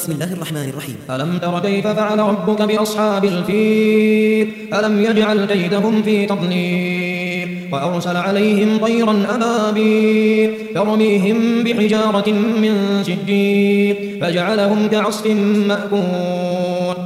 بسم الله الرحمن الرحيم. ألم تر كيف فعل ربك بأصحاب الفيل ألم يجعل كيدهم في تضليل وأرسل عليهم طيرا أبابيل ترميهم بحجارة من سجيل فجعلهم كعصف مأكول.